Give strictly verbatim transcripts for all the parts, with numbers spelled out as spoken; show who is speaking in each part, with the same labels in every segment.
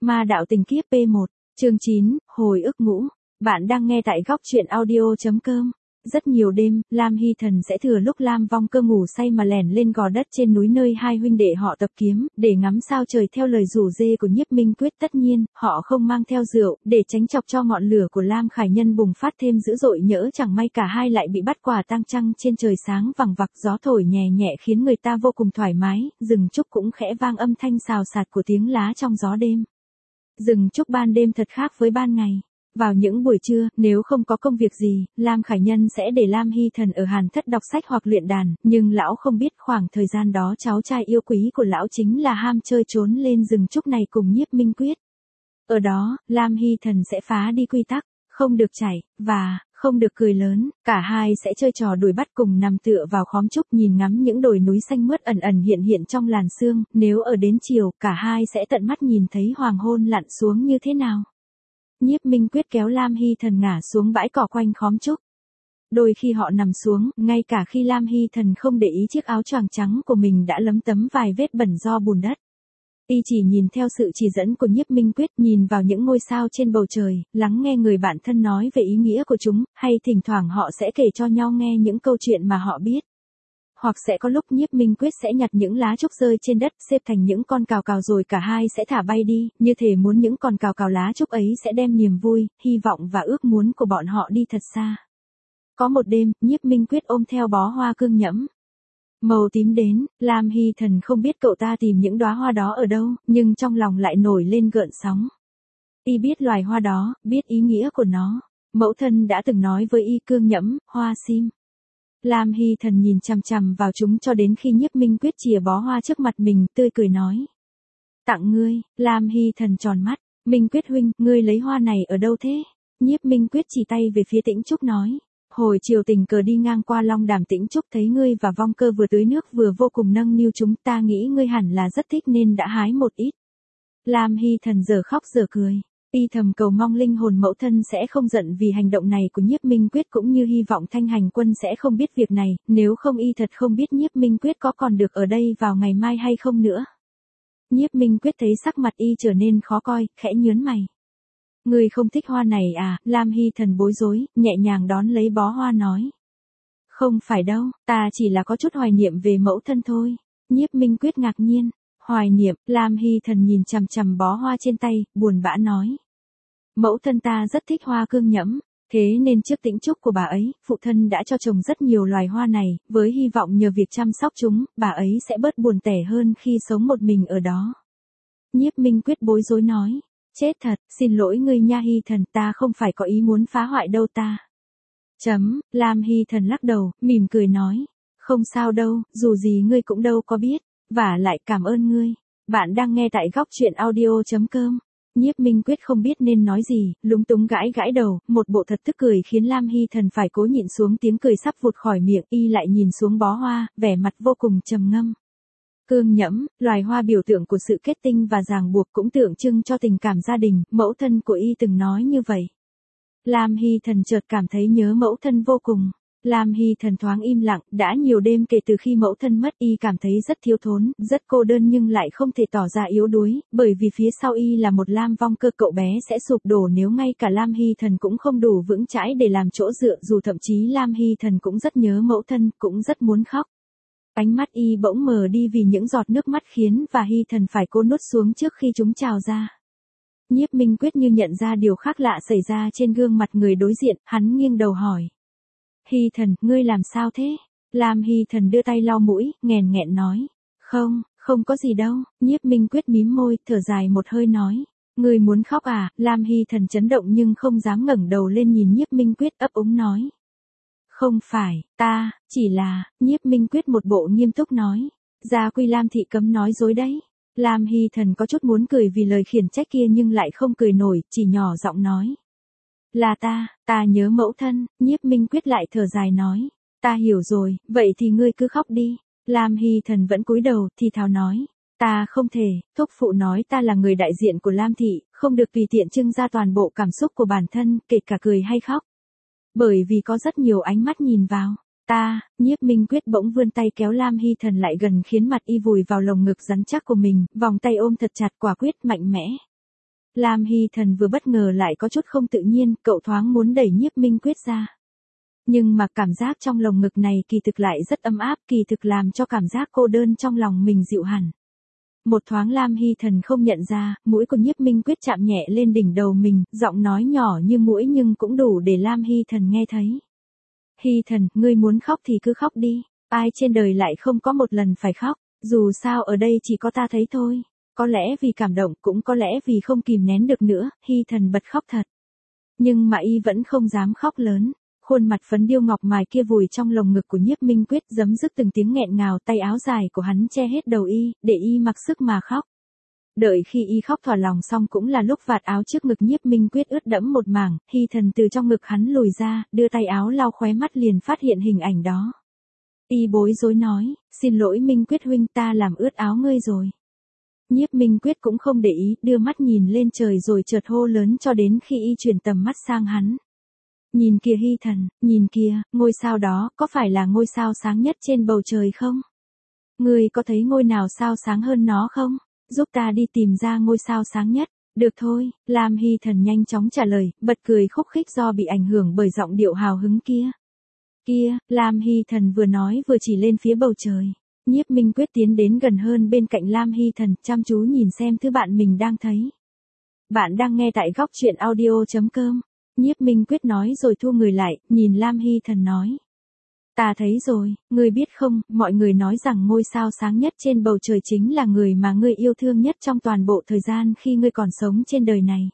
Speaker 1: Ma đạo tình kiếp P một, chương chín, hồi ức ngũ. Bạn đang nghe tại góc truyện audio chấm com. Rất nhiều đêm, Lam Hy Thần sẽ thừa lúc Lam Vong Cơ ngủ say mà lẻn lên gò đất trên núi nơi hai huynh đệ họ tập kiếm, để ngắm sao trời theo lời rủ rê của Nhiếp Minh Quyết. Tất nhiên, họ không mang theo rượu, để tránh chọc cho ngọn lửa của Lam Khải Nhân bùng phát thêm dữ dội, nhỡ chẳng may cả hai lại bị bắt quả tang. Trăng trên trời sáng vằng vặc, gió thổi nhẹ nhẹ khiến người ta vô cùng thoải mái, rừng trúc cũng khẽ vang âm thanh xào xạc của tiếng lá trong gió đêm. Rừng trúc ban đêm thật khác với ban ngày. Vào những buổi trưa, nếu không có công việc gì, Lam Khải Nhân sẽ để Lam Hy Thần ở Hàn Thất đọc sách hoặc luyện đàn, nhưng lão không biết khoảng thời gian đó cháu trai yêu quý của lão chính là ham chơi trốn lên rừng trúc này cùng Nhiếp Minh Quyết. Ở đó, Lam Hy Thần sẽ phá đi quy tắc, không được chảy, và không được cười lớn, cả hai sẽ chơi trò đuổi bắt cùng nằm tựa vào khóm trúc nhìn ngắm những đồi núi xanh mướt ẩn ẩn hiện hiện trong làn sương. Nếu ở đến chiều, cả hai sẽ tận mắt nhìn thấy hoàng hôn lặn xuống như thế nào. Nhiếp Minh Quyết kéo Lam Hy Thần ngả xuống bãi cỏ quanh khóm trúc. Đôi khi họ nằm xuống, ngay cả khi Lam Hy Thần không để ý chiếc áo choàng trắng của mình đã lấm tấm vài vết bẩn do bùn đất. Y chỉ nhìn theo sự chỉ dẫn của Nhiếp Minh Quyết, nhìn vào những ngôi sao trên bầu trời, lắng nghe người bạn thân nói về ý nghĩa của chúng, hay thỉnh thoảng họ sẽ kể cho nhau nghe những câu chuyện mà họ biết. Hoặc sẽ có lúc Nhiếp Minh Quyết sẽ nhặt những lá trúc rơi trên đất, xếp thành những con cào cào rồi cả hai sẽ thả bay đi, như thể muốn những con cào cào lá trúc ấy sẽ đem niềm vui, hy vọng và ước muốn của bọn họ đi thật xa. Có một đêm, Nhiếp Minh Quyết ôm theo bó hoa cương nhẫm màu tím đến, Lam Hy Thần không biết cậu ta tìm những đóa hoa đó ở đâu, nhưng trong lòng lại nổi lên gợn sóng. Y biết loài hoa đó, biết ý nghĩa của nó. Mẫu thân đã từng nói với y cương nhẫm, hoa sim. Lam Hy Thần nhìn chằm chằm vào chúng cho đến khi Nhiếp Minh Quyết chìa bó hoa trước mặt mình, tươi cười nói. Tặng ngươi. Lam Hy Thần tròn mắt. Minh Quyết huynh, ngươi lấy hoa này ở đâu thế? Nhiếp Minh Quyết chỉ tay về phía Tĩnh Trúc nói. Hồi chiều tình cờ đi ngang qua Long Đàm Tĩnh Trúc thấy ngươi và Vong Cơ vừa tưới nước vừa vô cùng nâng niu chúng, ta nghĩ ngươi hẳn là rất thích nên đã hái một ít. Lam Hy Thần giờ khóc giờ cười. Y thầm cầu mong linh hồn mẫu thân sẽ không giận vì hành động này của Nhiếp Minh Quyết, cũng như hy vọng Thanh Hành Quân sẽ không biết việc này, nếu không y thật không biết Nhiếp Minh Quyết có còn được ở đây vào ngày mai hay không nữa. Nhiếp Minh Quyết thấy sắc mặt y trở nên khó coi, khẽ nhớn mày. Ngươi không thích hoa này à? Lam Hy Thần bối rối, nhẹ nhàng đón lấy bó hoa nói. Không phải đâu, ta chỉ là có chút hoài niệm về mẫu thân thôi. Nhiếp Minh Quyết ngạc nhiên. Hoài niệm. Lam Hy Thần nhìn chằm chằm bó hoa trên tay, buồn bã nói. Mẫu thân ta rất thích hoa cương nhẫm, thế nên trước Tĩnh Trúc của bà ấy, phụ thân đã cho trồng rất nhiều loài hoa này, với hy vọng nhờ việc chăm sóc chúng, bà ấy sẽ bớt buồn tẻ hơn khi sống một mình ở đó. Nhiếp Minh Quyết bối rối nói. Chết thật, xin lỗi ngươi nha Hy Thần, ta không phải có ý muốn phá hoại đâu ta. Chấm. Lam Hy Thần lắc đầu, mỉm cười nói. Không sao đâu, dù gì ngươi cũng đâu có biết. Và lại cảm ơn ngươi. Bạn đang nghe tại góc truyện audio chấm com. Nhiếp Minh Quyết không biết nên nói gì, lúng túng gãi gãi đầu, một bộ thật tức cười khiến Lam Hy Thần phải cố nhịn xuống tiếng cười sắp vụt khỏi miệng. Y lại nhìn xuống bó hoa, vẻ mặt vô cùng trầm ngâm. Cương nhẫm, loài hoa biểu tượng của sự kết tinh và ràng buộc, cũng tượng trưng cho tình cảm gia đình, mẫu thân của y từng nói như vậy. Lam Hy Thần chợt cảm thấy nhớ mẫu thân vô cùng. Lam Hy Thần thoáng im lặng, đã nhiều đêm kể từ khi mẫu thân mất, y cảm thấy rất thiếu thốn, rất cô đơn, nhưng lại không thể tỏ ra yếu đuối, bởi vì phía sau y là một Lam Vong Cơ. Cậu bé sẽ sụp đổ nếu ngay cả Lam Hy Thần cũng không đủ vững chãi để làm chỗ dựa, dù thậm chí Lam Hy Thần cũng rất nhớ mẫu thân, cũng rất muốn khóc. Ánh mắt y bỗng mờ đi vì những giọt nước mắt khiến và Hy Thần phải cố nuốt xuống trước khi chúng trào ra. Nhiếp Minh Quyết như nhận ra điều khác lạ xảy ra trên gương mặt người đối diện, hắn nghiêng đầu hỏi. Hy Thần, ngươi làm sao thế? Lam Hy Thần đưa tay lau mũi, nghèn nghẹn nói. Không, không có gì đâu. Nhiếp Minh Quyết mím môi, thở dài một hơi nói. Ngươi muốn khóc à? Lam Hy Thần chấn động nhưng không dám ngẩng đầu lên nhìn Nhiếp Minh Quyết, ấp úng nói. Không phải, ta, chỉ là, Nhiếp Minh Quyết một bộ nghiêm túc nói. Gia quy Lam thị cấm nói dối đấy. Lam Hy Thần có chút muốn cười vì lời khiển trách kia nhưng lại không cười nổi, chỉ nhỏ giọng nói. Là ta, ta nhớ mẫu thân. Nhiếp Minh Quyết lại thở dài nói. Ta hiểu rồi, vậy thì ngươi cứ khóc đi. Lam Hy Thần vẫn cúi đầu, thì thào nói. Ta không thể, thúc phụ nói ta là người đại diện của Lam thị, không được tùy tiện trưng ra toàn bộ cảm xúc của bản thân, kể cả cười hay khóc. Bởi vì có rất nhiều ánh mắt nhìn vào. Ta, Nhiếp Minh Quyết bỗng vươn tay kéo Lam Hy Thần lại gần khiến mặt y vùi vào lồng ngực rắn chắc của mình, vòng tay ôm thật chặt, quả quyết, mạnh mẽ. Lam Hy Thần vừa bất ngờ lại có chút không tự nhiên, cậu thoáng muốn đẩy Nhiếp Minh Quyết ra. Nhưng mà cảm giác trong lồng ngực này kỳ thực lại rất ấm áp, kỳ thực làm cho cảm giác cô đơn trong lòng mình dịu hẳn. Một thoáng Lam Hy Thần không nhận ra, mũi của Nhiếp Minh Quyết chạm nhẹ lên đỉnh đầu mình, giọng nói nhỏ như muỗi nhưng cũng đủ để Lam Hy Thần nghe thấy. Hy Thần, ngươi muốn khóc thì cứ khóc đi, ai trên đời lại không có một lần phải khóc, dù sao ở đây chỉ có ta thấy thôi. Có lẽ vì cảm động, cũng có lẽ vì không kìm nén được nữa, Hy Thần bật khóc thật. Nhưng mà y vẫn không dám khóc lớn. Khuôn mặt phấn điêu ngọc mài kia vùi trong lồng ngực của Nhiếp Minh Quyết, giấm dứt từng tiếng nghẹn ngào, tay áo dài của hắn che hết đầu y, để y mặc sức mà khóc. Đợi khi y khóc thỏa lòng xong cũng là lúc vạt áo trước ngực Nhiếp Minh Quyết ướt đẫm một mảng, Hy Thần từ trong ngực hắn lùi ra, đưa tay áo lau khóe mắt liền phát hiện hình ảnh đó. Y bối rối nói, xin lỗi Minh Quyết huynh, ta làm ướt áo ngươi rồi. Nhiếp Minh Quyết cũng không để ý, đưa mắt nhìn lên trời rồi chợt hô lớn cho đến khi y chuyển tầm mắt sang hắn. Nhìn kìa Hy Thần, nhìn kìa, ngôi sao đó, có phải là ngôi sao sáng nhất trên bầu trời không? Ngươi có thấy ngôi nào sao sáng hơn nó không? Giúp ta đi tìm ra ngôi sao sáng nhất. Được thôi, Lam Hy Thần nhanh chóng trả lời, bật cười khúc khích do bị ảnh hưởng bởi giọng điệu hào hứng kia. Kia, Lam Hy Thần vừa nói vừa chỉ lên phía bầu trời. Nhiếp Minh Quyết tiến đến gần hơn bên cạnh Lam Hy Thần, chăm chú nhìn xem thứ bạn mình đang thấy. Bạn đang nghe tại góc truyện audio chấm com. Nhiếp Minh Quyết nói rồi thu người lại, nhìn Lam Hy Thần nói. Ta thấy rồi, ngươi biết không, mọi người nói rằng ngôi sao sáng nhất trên bầu trời chính là người mà ngươi yêu thương nhất trong toàn bộ thời gian khi ngươi còn sống trên đời này.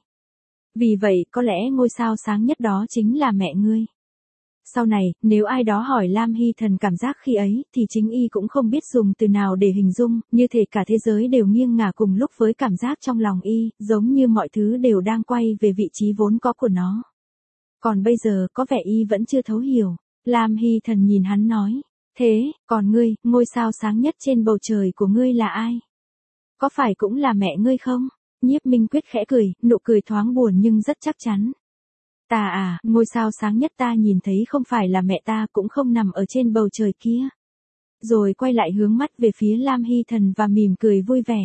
Speaker 1: Vì vậy, có lẽ ngôi sao sáng nhất đó chính là mẹ ngươi. Sau này, nếu ai đó hỏi Lam Hy Thần cảm giác khi ấy, thì chính y cũng không biết dùng từ nào để hình dung, như thể cả thế giới đều nghiêng ngả cùng lúc với cảm giác trong lòng y, giống như mọi thứ đều đang quay về vị trí vốn có của nó. Còn bây giờ, có vẻ y vẫn chưa thấu hiểu. Lam Hy Thần nhìn hắn nói, thế, còn ngươi, ngôi sao sáng nhất trên bầu trời của ngươi là ai? Có phải cũng là mẹ ngươi không? Nhiếp Minh Quyết khẽ cười, nụ cười thoáng buồn nhưng rất chắc chắn. Ta à, ngôi sao sáng nhất ta nhìn thấy không phải là mẹ ta, cũng không nằm ở trên bầu trời kia. Rồi quay lại hướng mắt về phía Lam Hy Thần và mỉm cười vui vẻ.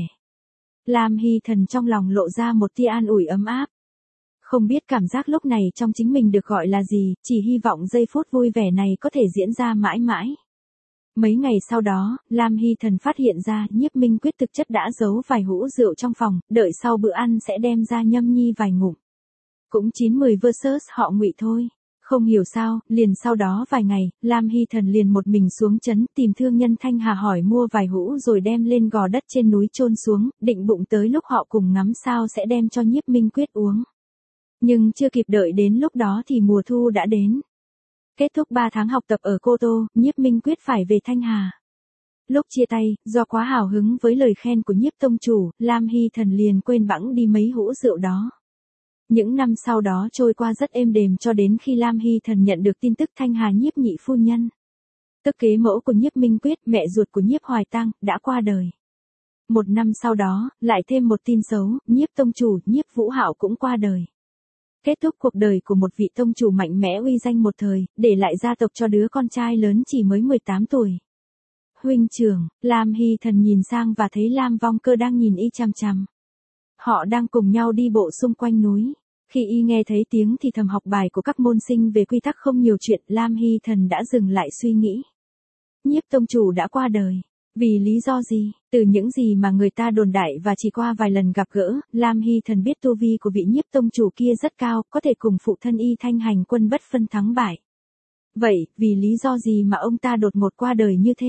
Speaker 1: Lam Hy Thần trong lòng lộ ra một tia an ủi ấm áp. Không biết cảm giác lúc này trong chính mình được gọi là gì, chỉ hy vọng giây phút vui vẻ này có thể diễn ra mãi mãi. Mấy ngày sau đó, Lam Hy Thần phát hiện ra Nhiếp Minh Quyết thực chất đã giấu vài hũ rượu trong phòng, đợi sau bữa ăn sẽ đem ra nhâm nhi vài ngụm. Cũng chín mười versus họ Ngụy thôi. Không hiểu sao, liền sau đó vài ngày, Lam Hy Thần liền một mình xuống trấn tìm thương nhân Thanh Hà hỏi mua vài hũ rồi đem lên gò đất trên núi chôn xuống, định bụng tới lúc họ cùng ngắm sao sẽ đem cho Nhiếp Minh Quyết uống. Nhưng chưa kịp đợi đến lúc đó thì mùa thu đã đến. Kết thúc ba tháng học tập ở Cô Tô, Nhiếp Minh Quyết phải về Thanh Hà. Lúc chia tay, do quá hào hứng với lời khen của Nhiếp tông chủ, Lam Hy Thần liền quên bẵng đi mấy hũ rượu đó. Những năm sau đó trôi qua rất êm đềm cho đến khi Lam Hy Thần nhận được tin tức Thanh Hà Nhiếp nhị phu nhân, tức kế mẫu của Nhiếp Minh Quyết, mẹ ruột của Nhiếp Hoài Tăng, đã qua đời. Một năm sau đó, lại thêm một tin xấu, Nhiếp tông chủ, Nhiếp Vũ Hạo cũng qua đời. Kết thúc cuộc đời của một vị tông chủ mạnh mẽ uy danh một thời, để lại gia tộc cho đứa con trai lớn chỉ mới mười tám tuổi. Huynh trưởng, Lam Hy Thần nhìn sang và thấy Lam Vong Cơ đang nhìn y chằm chằm. Họ đang cùng nhau đi bộ xung quanh núi. Khi y nghe thấy tiếng thì thầm học bài của các môn sinh về quy tắc không nhiều chuyện, Lam Hy Thần đã dừng lại suy nghĩ. Nhiếp tông chủ đã qua đời. Vì lý do gì? Từ những gì mà người ta đồn đại và chỉ qua vài lần gặp gỡ, Lam Hy Thần biết tu vi của vị Nhiếp tông chủ kia rất cao, có thể cùng phụ thân y Thanh hành quân bất phân thắng bại. Vậy, vì lý do gì mà ông ta đột ngột qua đời như thế?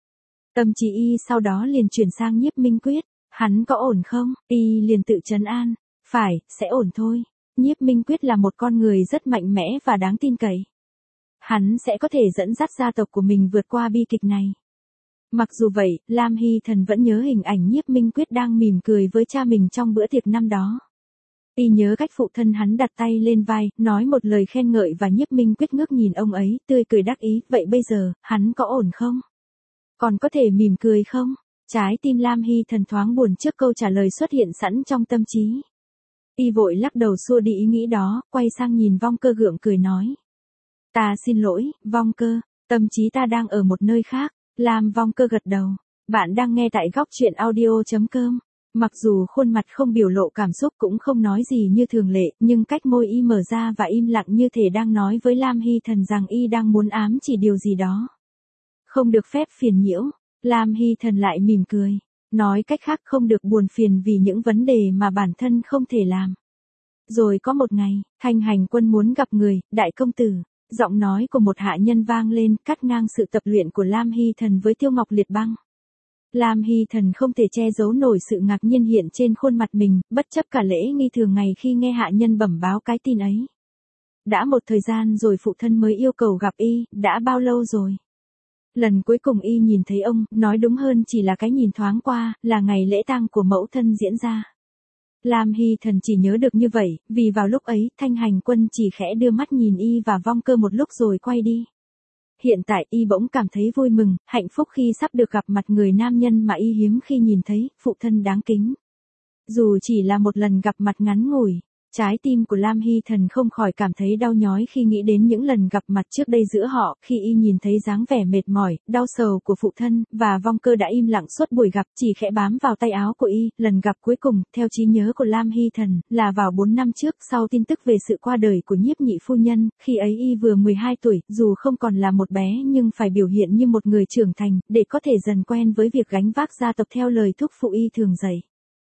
Speaker 1: Tâm trí y sau đó liền chuyển sang Nhiếp Minh Quyết. Hắn có ổn không? Y liền tự trấn an. Phải, sẽ ổn thôi. Nhiếp Minh Quyết là một con người rất mạnh mẽ và đáng tin cậy. Hắn sẽ có thể dẫn dắt gia tộc của mình vượt qua bi kịch này. Mặc dù vậy, Lam Hy Thần vẫn nhớ hình ảnh Nhiếp Minh Quyết đang mỉm cười với cha mình trong bữa tiệc năm đó. Y nhớ cách phụ thân hắn đặt tay lên vai, nói một lời khen ngợi và Nhiếp Minh Quyết ngước nhìn ông ấy, tươi cười đắc ý. Vậy bây giờ, hắn có ổn không? Còn có thể mỉm cười không? Trái tim Lam Hy Thần thoáng buồn trước câu trả lời xuất hiện sẵn trong tâm trí. Y vội lắc đầu xua đi ý nghĩ đó, quay sang nhìn Vong Cơ gượng cười nói. Ta xin lỗi, Vong Cơ, tâm trí ta đang ở một nơi khác. Lam Vong Cơ gật đầu. Bạn đang nghe tại góc truyện audio chấm com. Mặc dù khuôn mặt không biểu lộ cảm xúc cũng không nói gì như thường lệ, nhưng cách môi y mở ra và im lặng như thể đang nói với Lam Hy Thần rằng y đang muốn ám chỉ điều gì đó. Không được phép phiền nhiễu, Lam Hy Thần lại mỉm cười. Nói cách khác không được buồn phiền vì những vấn đề mà bản thân không thể làm. Rồi có một ngày, Thanh Hành Quân muốn gặp người, đại công tử. Giọng nói của một hạ nhân vang lên, cắt ngang sự tập luyện của Lam Hy Thần với Tiêu Ngọc Liệt Băng. Lam Hy Thần không thể che giấu nổi sự ngạc nhiên hiện trên khuôn mặt mình, bất chấp cả lễ nghi thường ngày khi nghe hạ nhân bẩm báo cái tin ấy. Đã một thời gian rồi phụ thân mới yêu cầu gặp y, đã bao lâu rồi? Lần cuối cùng y nhìn thấy ông, nói đúng hơn chỉ là cái nhìn thoáng qua, là ngày lễ tang của mẫu thân diễn ra. Lam Hy Thần chỉ nhớ được như vậy, vì vào lúc ấy, Thanh Hành Quân chỉ khẽ đưa mắt nhìn y và Vong Cơ một lúc rồi quay đi. Hiện tại y bỗng cảm thấy vui mừng, hạnh phúc khi sắp được gặp mặt người nam nhân mà y hiếm khi nhìn thấy, phụ thân đáng kính. Dù chỉ là một lần gặp mặt ngắn ngủi, trái tim của Lam Hy Thần không khỏi cảm thấy đau nhói khi nghĩ đến những lần gặp mặt trước đây giữa họ, khi y nhìn thấy dáng vẻ mệt mỏi, đau sầu của phụ thân, và Vong Cơ đã im lặng suốt buổi gặp, chỉ khẽ bám vào tay áo của y. Lần gặp cuối cùng, theo trí nhớ của Lam Hy Thần, là vào bốn năm trước, sau tin tức về sự qua đời của nhiếp nhị phu nhân, khi ấy y vừa mười hai tuổi, dù không còn là một bé nhưng phải biểu hiện như một người trưởng thành, để có thể dần quen với việc gánh vác gia tộc theo lời thúc phụ y thường dạy.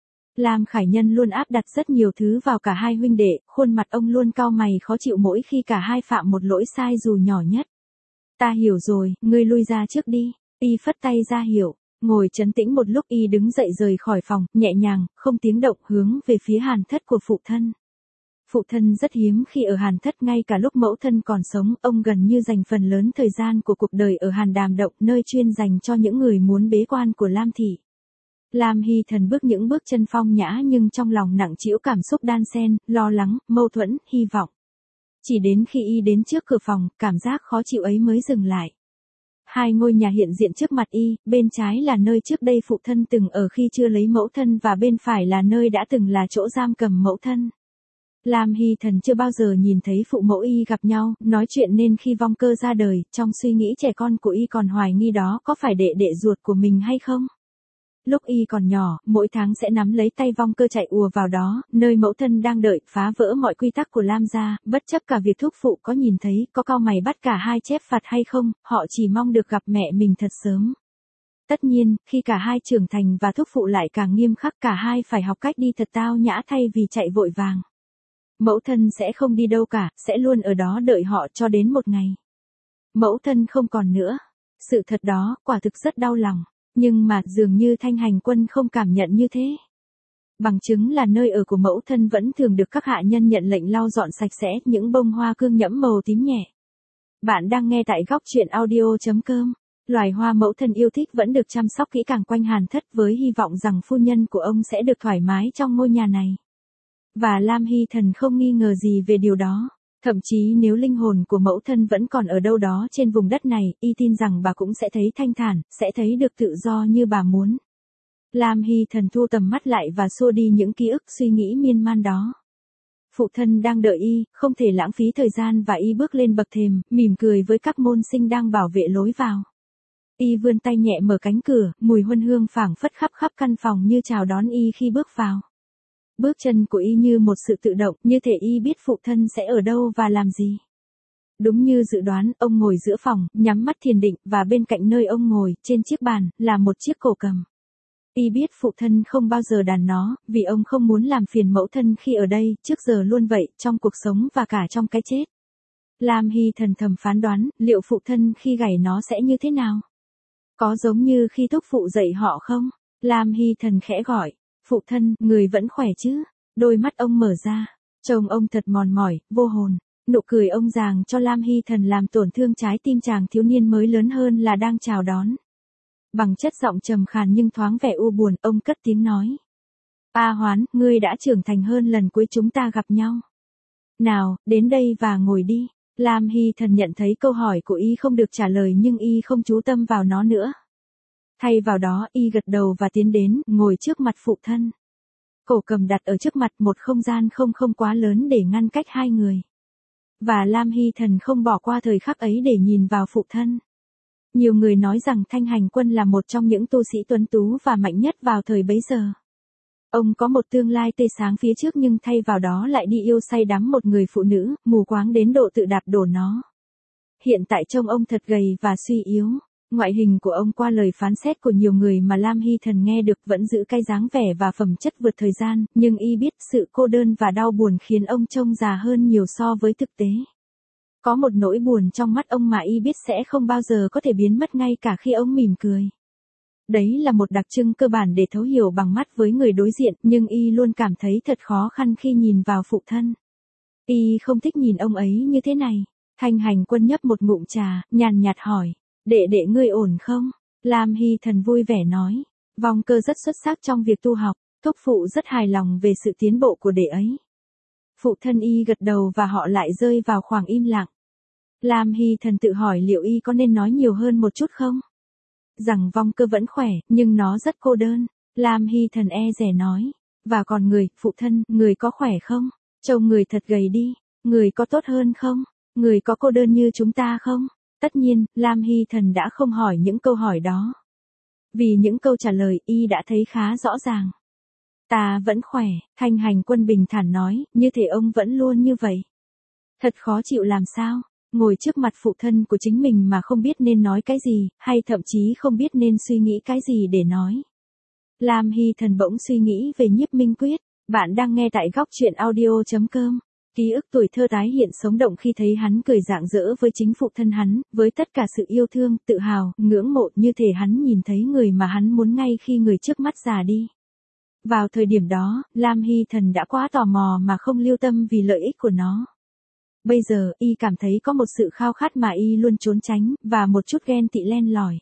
Speaker 1: Lam Khải Nhân luôn áp đặt rất nhiều thứ vào cả hai huynh đệ, khuôn mặt ông luôn cau mày khó chịu mỗi khi cả hai phạm một lỗi sai dù nhỏ nhất. Ta hiểu rồi, ngươi lui ra trước đi, y phất tay ra hiệu, ngồi trấn tĩnh một lúc y đứng dậy rời khỏi phòng, nhẹ nhàng, không tiếng động hướng về phía hàn thất của phụ thân. Phụ thân rất hiếm khi ở hàn thất, ngay cả lúc mẫu thân còn sống, ông gần như dành phần lớn thời gian của cuộc đời ở hàn đàm động, nơi chuyên dành cho những người muốn bế quan của Lam thị. Lam Hy Thần bước những bước chân phong nhã nhưng trong lòng nặng trĩu cảm xúc đan xen, lo lắng, mâu thuẫn, hy vọng. Chỉ đến khi y đến trước cửa phòng, cảm giác khó chịu ấy mới dừng lại. Hai ngôi nhà hiện diện trước mặt y, bên trái là nơi trước đây phụ thân từng ở khi chưa lấy mẫu thân và bên phải là nơi đã từng là chỗ giam cầm mẫu thân. Lam Hy Thần chưa bao giờ nhìn thấy phụ mẫu y gặp nhau, nói chuyện nên khi Vong Cơ ra đời, trong suy nghĩ trẻ con của y còn hoài nghi đó có phải đệ đệ ruột của mình hay không. Lúc y còn nhỏ, mỗi tháng sẽ nắm lấy tay Vong Cơ chạy ùa vào đó, nơi mẫu thân đang đợi, phá vỡ mọi quy tắc của Lam gia, bất chấp cả việc thúc phụ có nhìn thấy, có cau mày bắt cả hai chép phạt hay không, họ chỉ mong được gặp mẹ mình thật sớm. Tất nhiên, khi cả hai trưởng thành và thúc phụ lại càng nghiêm khắc, cả hai phải học cách đi thật tao nhã thay vì chạy vội vàng. Mẫu thân sẽ không đi đâu cả, sẽ luôn ở đó đợi họ cho đến một ngày. Mẫu thân không còn nữa. Sự thật đó, quả thực rất đau lòng. Nhưng mà dường như Thanh Hành Quân không cảm nhận như thế. Bằng chứng là nơi ở của mẫu thân vẫn thường được các hạ nhân nhận lệnh lau dọn sạch sẽ, những bông hoa cương nhẫm màu tím nhẹ. Bạn đang nghe tại góc truyện audio chấm com. Loài hoa mẫu thân yêu thích vẫn được chăm sóc kỹ càng quanh hàn thất với hy vọng rằng phu nhân của ông sẽ được thoải mái trong ngôi nhà này. Và Lam Hy Thần không nghi ngờ gì về điều đó. Thậm chí nếu linh hồn của mẫu thân vẫn còn ở đâu đó trên vùng đất này, y tin rằng bà cũng sẽ thấy thanh thản, sẽ thấy được tự do như bà muốn. Lam Hy Thần thu tầm mắt lại và xua đi những ký ức suy nghĩ miên man đó. Phụ thân đang đợi y, không thể lãng phí thời gian và y bước lên bậc thềm, mỉm cười với các môn sinh đang bảo vệ lối vào. Y vươn tay nhẹ mở cánh cửa, mùi huân hương phảng phất khắp khắp căn phòng như chào đón y khi bước vào. Bước chân của y như một sự tự động, như thể y biết phụ thân sẽ ở đâu và làm gì. Đúng như dự đoán, ông ngồi giữa phòng, nhắm mắt thiền định, và bên cạnh nơi ông ngồi, trên chiếc bàn, là một chiếc cổ cầm. Y biết phụ thân không bao giờ đàn nó, vì ông không muốn làm phiền mẫu thân khi ở đây, trước giờ luôn vậy, trong cuộc sống và cả trong cái chết. Lam Hy Thần thầm phán đoán, liệu phụ thân khi gảy nó sẽ như thế nào? Có giống như khi thúc phụ dạy họ không? Lam Hy Thần khẽ gọi. Phụ thân, người vẫn khỏe chứ? Đôi mắt ông mở ra. Trông ông thật mòn mỏi, vô hồn. Nụ cười ông giàng cho Lam Hy Thần làm tổn thương trái tim chàng thiếu niên mới lớn hơn là đang chào đón. Bằng chất giọng trầm khàn nhưng thoáng vẻ u buồn, ông cất tiếng nói. A Hoán, ngươi đã trưởng thành hơn lần cuối chúng ta gặp nhau. Nào, đến đây và ngồi đi. Lam Hy Thần nhận thấy câu hỏi của y không được trả lời nhưng y không chú tâm vào nó nữa. Thay vào đó, y gật đầu và tiến đến, ngồi trước mặt phụ thân. Cổ cầm đặt ở trước mặt, một không gian không không quá lớn để ngăn cách hai người. Và Lam Hy Thần không bỏ qua thời khắc ấy để nhìn vào phụ thân. Nhiều người nói rằng Thanh Hành Quân là một trong những tu sĩ tuấn tú và mạnh nhất vào thời bấy giờ. Ông có một tương lai tươi sáng phía trước nhưng thay vào đó lại đi yêu say đắm một người phụ nữ, mù quáng đến độ tự đạp đổ nó. Hiện tại trông ông thật gầy và suy yếu. Ngoại hình của ông qua lời phán xét của nhiều người mà Lam Hy Thần nghe được vẫn giữ cái dáng vẻ và phẩm chất vượt thời gian, nhưng y biết sự cô đơn và đau buồn khiến ông trông già hơn nhiều so với thực tế. Có một nỗi buồn trong mắt ông mà y biết sẽ không bao giờ có thể biến mất ngay cả khi ông mỉm cười. Đấy là một đặc trưng cơ bản để thấu hiểu bằng mắt với người đối diện, nhưng y luôn cảm thấy thật khó khăn khi nhìn vào phụ thân. Y không thích nhìn ông ấy như thế này. Thanh Hành Quân nhấp một ngụm trà, nhàn nhạt hỏi. Đệ đệ ngươi ổn không? Lam Hy Thần vui vẻ nói. Vong Cơ rất xuất sắc trong việc tu học, thúc phụ rất hài lòng về sự tiến bộ của đệ ấy. Phụ thân y gật đầu và họ lại rơi vào khoảng im lặng. Lam Hy Thần tự hỏi liệu y có nên nói nhiều hơn một chút không? Rằng Vong Cơ vẫn khỏe, nhưng nó rất cô đơn. Lam Hy Thần e dè nói. Và còn người, phụ thân, người có khỏe không? Trông người thật gầy đi. Người có tốt hơn không? Người có cô đơn như chúng ta không? Tất nhiên, Lam Hy Thần đã không hỏi những câu hỏi đó. Vì những câu trả lời y đã thấy khá rõ ràng. Ta vẫn khỏe, Thanh Hành Quân bình thản nói, như thể ông vẫn luôn như vậy. Thật khó chịu làm sao? Ngồi trước mặt phụ thân của chính mình mà không biết nên nói cái gì, hay thậm chí không biết nên suy nghĩ cái gì để nói. Lam Hy Thần bỗng suy nghĩ về Nhiếp Minh Quyết. Bạn đang nghe tại góc truyện audio chấm com. Ký ức tuổi thơ tái hiện sống động khi thấy hắn cười rạng rỡ với chính phụ thân hắn, với tất cả sự yêu thương, tự hào, ngưỡng mộ như thể hắn nhìn thấy người mà hắn muốn ngay khi người trước mắt già đi. Vào thời điểm đó, Lam Hy Thần đã quá tò mò mà không lưu tâm vì lợi ích của nó. Bây giờ, y cảm thấy có một sự khao khát mà y luôn trốn tránh, và một chút ghen tị len lỏi.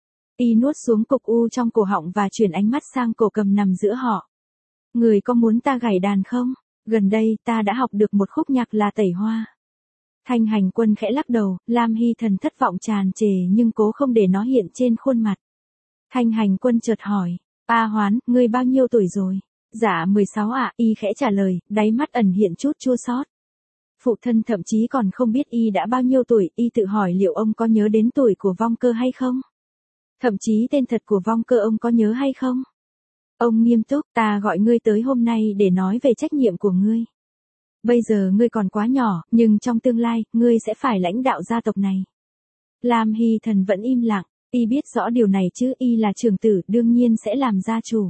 Speaker 1: Y nuốt xuống cục u trong cổ họng và chuyển ánh mắt sang cổ cầm nằm giữa họ. Người có muốn ta gảy đàn không? Gần đây, ta đã học được một khúc nhạc là Tẩy Hoa. Thanh Hành Quân khẽ lắc đầu, Lam Hy Thần thất vọng tràn trề nhưng cố không để nó hiện trên khuôn mặt. Thanh Hành Quân chợt hỏi, A Hoán, ngươi bao nhiêu tuổi rồi? Dạ mười sáu ạ, y khẽ trả lời, đáy mắt ẩn hiện chút chua xót. Phụ thân thậm chí còn không biết y đã bao nhiêu tuổi, y tự hỏi liệu ông có nhớ đến tuổi của Vong Cơ hay không? Thậm chí tên thật của Vong Cơ ông có nhớ hay không? Ông nghiêm túc, ta gọi ngươi tới hôm nay để nói về trách nhiệm của ngươi. Bây giờ ngươi còn quá nhỏ, nhưng trong tương lai, ngươi sẽ phải lãnh đạo gia tộc này. Lam Hy Thần vẫn im lặng, y biết rõ điều này chứ, y là trưởng tử, đương nhiên sẽ làm gia chủ.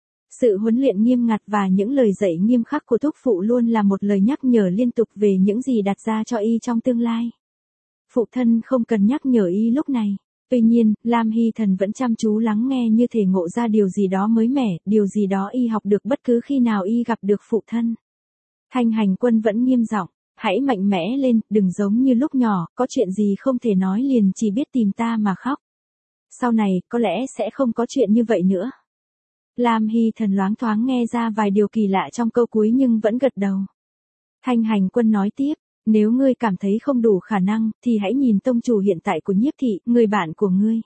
Speaker 1: Sự huấn luyện nghiêm ngặt và những lời dạy nghiêm khắc của thúc phụ luôn là một lời nhắc nhở liên tục về những gì đặt ra cho y trong tương lai. Phụ thân không cần nhắc nhở y lúc này. Tuy nhiên, Lam Hy Thần vẫn chăm chú lắng nghe như thể ngộ ra điều gì đó mới mẻ, điều gì đó y học được bất cứ khi nào y gặp được phụ thân. Thanh Hành Quân vẫn nghiêm giọng, hãy mạnh mẽ lên, đừng giống như lúc nhỏ, có chuyện gì không thể nói liền chỉ biết tìm ta mà khóc. Sau này, có lẽ sẽ không có chuyện như vậy nữa. Lam Hy Thần loáng thoáng nghe ra vài điều kỳ lạ trong câu cuối nhưng vẫn gật đầu. Thanh Hành Quân nói tiếp. Nếu ngươi cảm thấy không đủ khả năng, thì hãy nhìn tông chủ hiện tại của Nhiếp thị, người bạn của ngươi.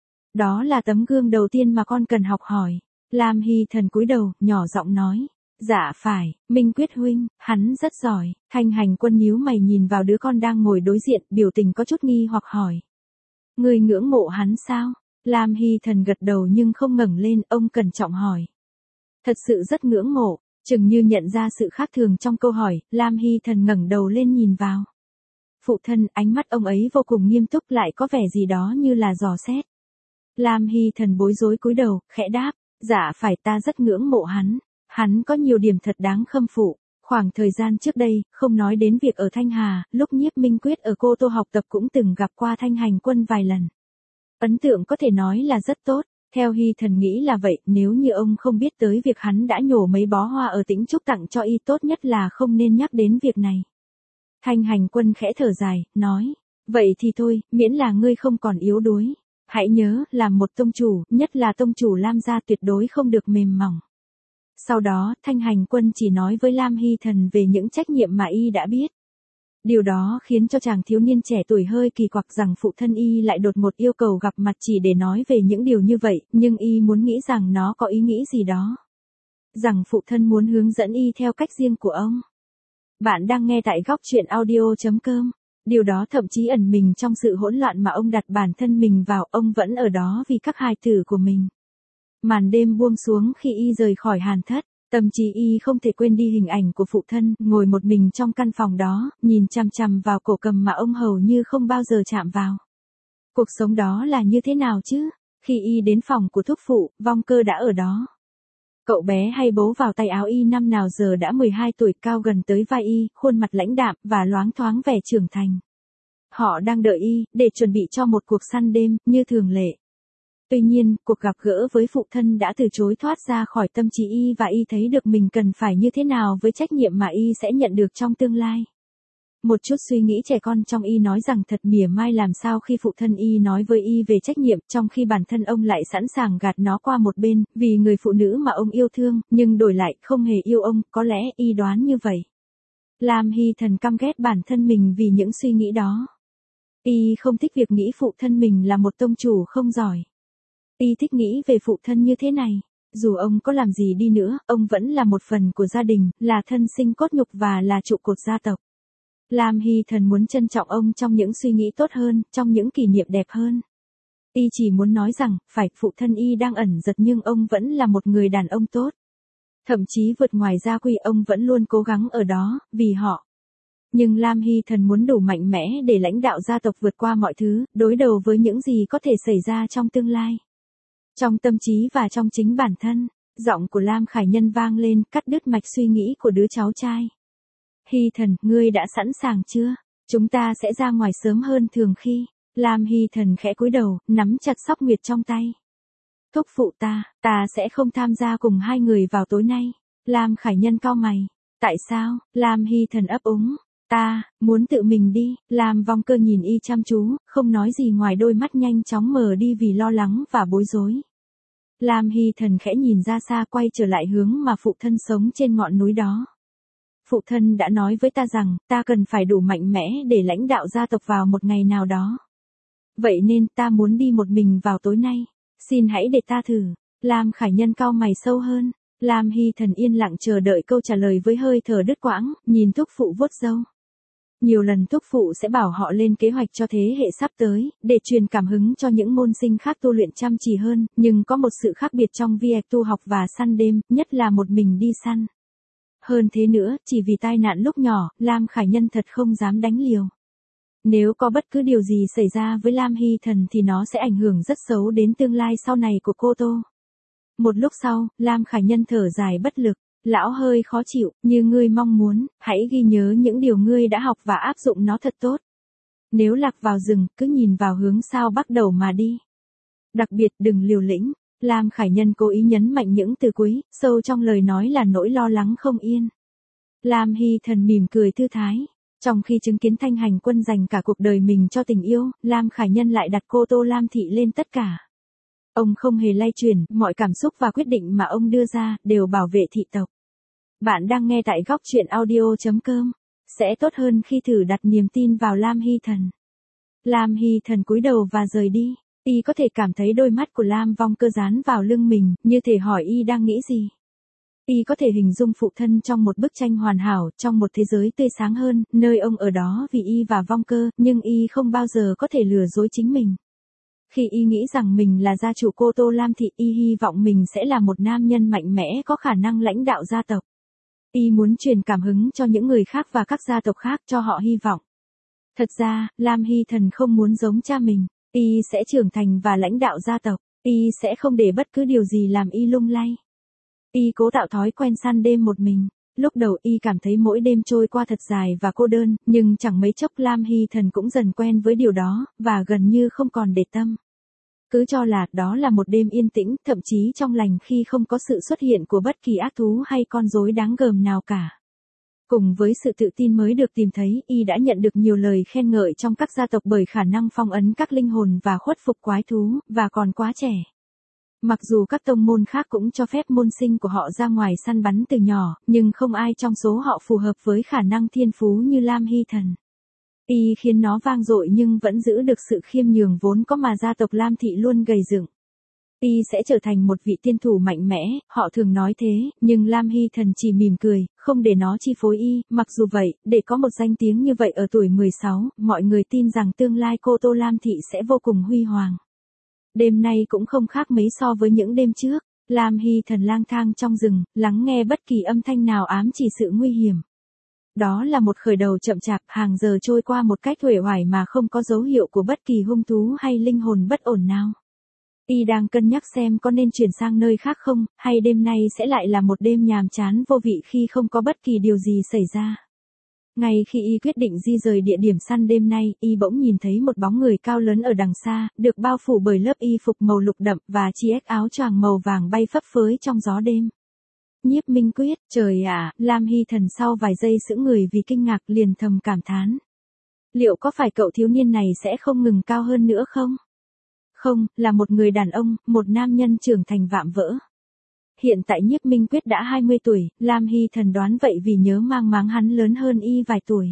Speaker 1: Đó là tấm gương đầu tiên mà con cần học hỏi. Lam Hy Thần cúi đầu, nhỏ giọng nói. Dạ phải, Minh Quyết huynh, hắn rất giỏi. Thanh Hành Quân nhíu mày nhìn vào đứa con đang ngồi đối diện, biểu tình có chút nghi hoặc hỏi. Ngươi ngưỡng mộ hắn sao? Lam Hy Thần gật đầu nhưng không ngẩng lên, ông cẩn trọng hỏi. Thật sự rất ngưỡng mộ. Chừng như nhận ra sự khác thường trong câu hỏi, Lam Hy Thần ngẩng đầu lên nhìn vào. Phụ thân, ánh mắt ông ấy vô cùng nghiêm túc, lại có vẻ gì đó như là dò xét. Lam Hy Thần bối rối cúi đầu, khẽ đáp, dạ phải, ta rất ngưỡng mộ hắn. Hắn có nhiều điểm thật đáng khâm phục. Khoảng thời gian trước đây, không nói đến việc ở Thanh Hà, lúc Nhiếp Minh Quyết ở Cô Tô học tập cũng từng gặp qua Thanh Hành Quân vài lần. Ấn tượng có thể nói là rất tốt. Theo Hy Thần nghĩ là vậy, nếu như ông không biết tới việc hắn đã nhổ mấy bó hoa ở Tĩnh Trúc tặng cho y, tốt nhất là không nên nhắc đến việc này. Thanh Hành Quân khẽ thở dài, nói, vậy thì thôi, miễn là ngươi không còn yếu đuối. Hãy nhớ, làm một tông chủ, nhất là tông chủ Lam gia tuyệt đối không được mềm mỏng. Sau đó, Thanh Hành Quân chỉ nói với Lam Hy Thần về những trách nhiệm mà y đã biết. Điều đó khiến cho chàng thiếu niên trẻ tuổi hơi kỳ quặc rằng phụ thân y lại đột ngột yêu cầu gặp mặt chỉ để nói về những điều như vậy, nhưng y muốn nghĩ rằng nó có ý nghĩ gì đó. Rằng phụ thân muốn hướng dẫn y theo cách riêng của ông. Bạn đang nghe tại góc truyện audio chấm com. Điều đó thậm chí ẩn mình trong sự hỗn loạn mà ông đặt bản thân mình vào, ông vẫn ở đó vì các hài tử của mình. Màn đêm buông xuống khi y rời khỏi Hàn Thất. Tâm trí y không thể quên đi hình ảnh của phụ thân, ngồi một mình trong căn phòng đó, nhìn chằm chằm vào cổ cầm mà ông hầu như không bao giờ chạm vào. Cuộc sống đó là như thế nào chứ? Khi y đến phòng của thúc phụ, Vong Cơ đã ở đó. Cậu bé hay bấu vào tay áo y năm nào giờ đã mười hai tuổi, cao gần tới vai y, khuôn mặt lãnh đạm và loáng thoáng vẻ trưởng thành. Họ đang đợi y, để chuẩn bị cho một cuộc săn đêm, như thường lệ. Tuy nhiên, cuộc gặp gỡ với phụ thân đã từ chối thoát ra khỏi tâm trí y và y thấy được mình cần phải như thế nào với trách nhiệm mà y sẽ nhận được trong tương lai. Một chút suy nghĩ trẻ con trong y nói rằng thật mỉa mai làm sao khi phụ thân y nói với y về trách nhiệm, trong khi bản thân ông lại sẵn sàng gạt nó qua một bên, vì người phụ nữ mà ông yêu thương, nhưng đổi lại không hề yêu ông, có lẽ y đoán như vậy. Lam Hy Thần căm ghét bản thân mình vì những suy nghĩ đó. Y không thích việc nghĩ phụ thân mình là một tông chủ không giỏi. Y thích nghĩ về phụ thân như thế này. Dù ông có làm gì đi nữa, ông vẫn là một phần của gia đình, là thân sinh cốt nhục và là trụ cột gia tộc. Lam Hy Thần muốn trân trọng ông trong những suy nghĩ tốt hơn, trong những kỷ niệm đẹp hơn. Y chỉ muốn nói rằng, phải, phụ thân y đang ẩn giật nhưng ông vẫn là một người đàn ông tốt. Thậm chí vượt ngoài gia quy ông vẫn luôn cố gắng ở đó, vì họ. Nhưng Lam Hy Thần muốn đủ mạnh mẽ để lãnh đạo gia tộc vượt qua mọi thứ, đối đầu với những gì có thể xảy ra trong tương lai. Trong tâm trí và trong chính bản thân, giọng của Lam Khải Nhân vang lên, cắt đứt mạch suy nghĩ của đứa cháu trai. Hy Thần, ngươi đã sẵn sàng chưa? Chúng ta sẽ ra ngoài sớm hơn thường khi. Lam Hy Thần khẽ cúi đầu, nắm chặt sóc nguyệt trong tay. Thúc phụ ta, ta sẽ không tham gia cùng hai người vào tối nay. Lam Khải Nhân cau mày. Tại sao? Lam Hy Thần ấp úng. Ta, muốn tự mình đi. Lam Vong Cơ nhìn y chăm chú, không nói gì ngoài đôi mắt nhanh chóng mờ đi vì lo lắng và bối rối. Lam Hy Thần khẽ nhìn ra xa, quay trở lại hướng mà phụ thân sống trên ngọn núi đó. Phụ thân đã nói với ta rằng, ta cần phải đủ mạnh mẽ để lãnh đạo gia tộc vào một ngày nào đó. Vậy nên ta muốn đi một mình vào tối nay. Xin hãy để ta thử. Lam Khải Nhân cau mày sâu hơn. Lam Hy Thần yên lặng chờ đợi câu trả lời với hơi thở đứt quãng, nhìn thúc phụ vuốt râu. Nhiều lần thúc phụ sẽ bảo họ lên kế hoạch cho thế hệ sắp tới, để truyền cảm hứng cho những môn sinh khác tu luyện chăm chỉ hơn, nhưng có một sự khác biệt trong việc tu học và săn đêm, nhất là một mình đi săn. Hơn thế nữa, chỉ vì tai nạn lúc nhỏ, Lam Khải Nhân thật không dám đánh liều. Nếu có bất cứ điều gì xảy ra với Lam Hy Thần thì nó sẽ ảnh hưởng rất xấu đến tương lai sau này của cô Tô. Một lúc sau, Lam Khải Nhân thở dài bất lực. Lão hơi khó chịu, như ngươi mong muốn, hãy ghi nhớ những điều ngươi đã học và áp dụng nó thật tốt. Nếu lạc vào rừng, cứ nhìn vào hướng sao bắt đầu mà đi. Đặc biệt đừng liều lĩnh. Lam Khải Nhân cố ý nhấn mạnh những từ cuối, sâu trong lời nói là nỗi lo lắng không yên. Lam Hy Thần mỉm cười thư thái. Trong khi chứng kiến Thanh Hành Quân dành cả cuộc đời mình cho tình yêu, Lam Khải Nhân lại đặt cô Tô Lam Thị lên tất cả. Ông không hề lay chuyển, mọi cảm xúc và quyết định mà ông đưa ra, đều bảo vệ thị tộc. Bạn đang nghe tại góc truyện audio chấm com. Sẽ tốt hơn khi thử đặt niềm tin vào Lam Hy Thần. Lam Hy Thần cúi đầu và rời đi. Y có thể cảm thấy đôi mắt của Lam Vong Cơ dán vào lưng mình, như thể hỏi y đang nghĩ gì. Y có thể hình dung phụ thân trong một bức tranh hoàn hảo, trong một thế giới tươi sáng hơn, nơi ông ở đó vì y và Vong Cơ, nhưng y không bao giờ có thể lừa dối chính mình. Khi y nghĩ rằng mình là gia chủ cô Tô Lam Thị, y hy vọng mình sẽ là một nam nhân mạnh mẽ có khả năng lãnh đạo gia tộc. Y muốn truyền cảm hứng cho những người khác và các gia tộc khác, cho họ hy vọng. Thật ra, Lam Hy Thần không muốn giống cha mình. Y sẽ trưởng thành và lãnh đạo gia tộc. Y sẽ không để bất cứ điều gì làm y lung lay. Y cố tạo thói quen săn đêm một mình. Lúc đầu y cảm thấy mỗi đêm trôi qua thật dài và cô đơn, nhưng chẳng mấy chốc Lam Hy Thần cũng dần quen với điều đó, và gần như không còn để tâm. Cứ cho là đó là một đêm yên tĩnh, thậm chí trong lành khi không có sự xuất hiện của bất kỳ ác thú hay con rối đáng gờm nào cả. Cùng với sự tự tin mới được tìm thấy, y đã nhận được nhiều lời khen ngợi trong các gia tộc bởi khả năng phong ấn các linh hồn và khuất phục quái thú, và còn quá trẻ. Mặc dù các tông môn khác cũng cho phép môn sinh của họ ra ngoài săn bắn từ nhỏ, nhưng không ai trong số họ phù hợp với khả năng thiên phú như Lam Hy Thần. Y khiến nó vang dội nhưng vẫn giữ được sự khiêm nhường vốn có mà gia tộc Lam Thị luôn gầy dựng. Y sẽ trở thành một vị tiên thủ mạnh mẽ, họ thường nói thế, nhưng Lam Hy Thần chỉ mỉm cười, không để nó chi phối y, mặc dù vậy, để có một danh tiếng như vậy ở tuổi mười sáu, mọi người tin rằng tương lai cô Tô Lam Thị sẽ vô cùng huy hoàng. Đêm nay cũng không khác mấy so với những đêm trước. Lam Hy Thần lang thang trong rừng, lắng nghe bất kỳ âm thanh nào ám chỉ sự nguy hiểm. Đó là một khởi đầu chậm chạp, hàng giờ trôi qua một cách uể oải mà không có dấu hiệu của bất kỳ hung thú hay linh hồn bất ổn nào. Y đang cân nhắc xem có nên chuyển sang nơi khác không, hay đêm nay sẽ lại là một đêm nhàm chán vô vị khi không có bất kỳ điều gì xảy ra. Ngay khi Y quyết định di rời địa điểm săn đêm nay, Y bỗng nhìn thấy một bóng người cao lớn ở đằng xa, được bao phủ bởi lớp y phục màu lục đậm và chiếc áo choàng màu vàng bay phấp phới trong gió đêm. Nhiếp Minh Quyết, trời ạ, à, Lam Hy Thần sau vài giây sững người vì kinh ngạc liền thầm cảm thán. Liệu có phải cậu thiếu niên này sẽ không ngừng cao hơn nữa không? Không, là một người đàn ông, một nam nhân trưởng thành vạm vỡ. Hiện tại Nhiếp Minh Quyết đã hai mươi tuổi, Lam Hy Thần đoán vậy vì nhớ mang máng hắn lớn hơn Y vài tuổi.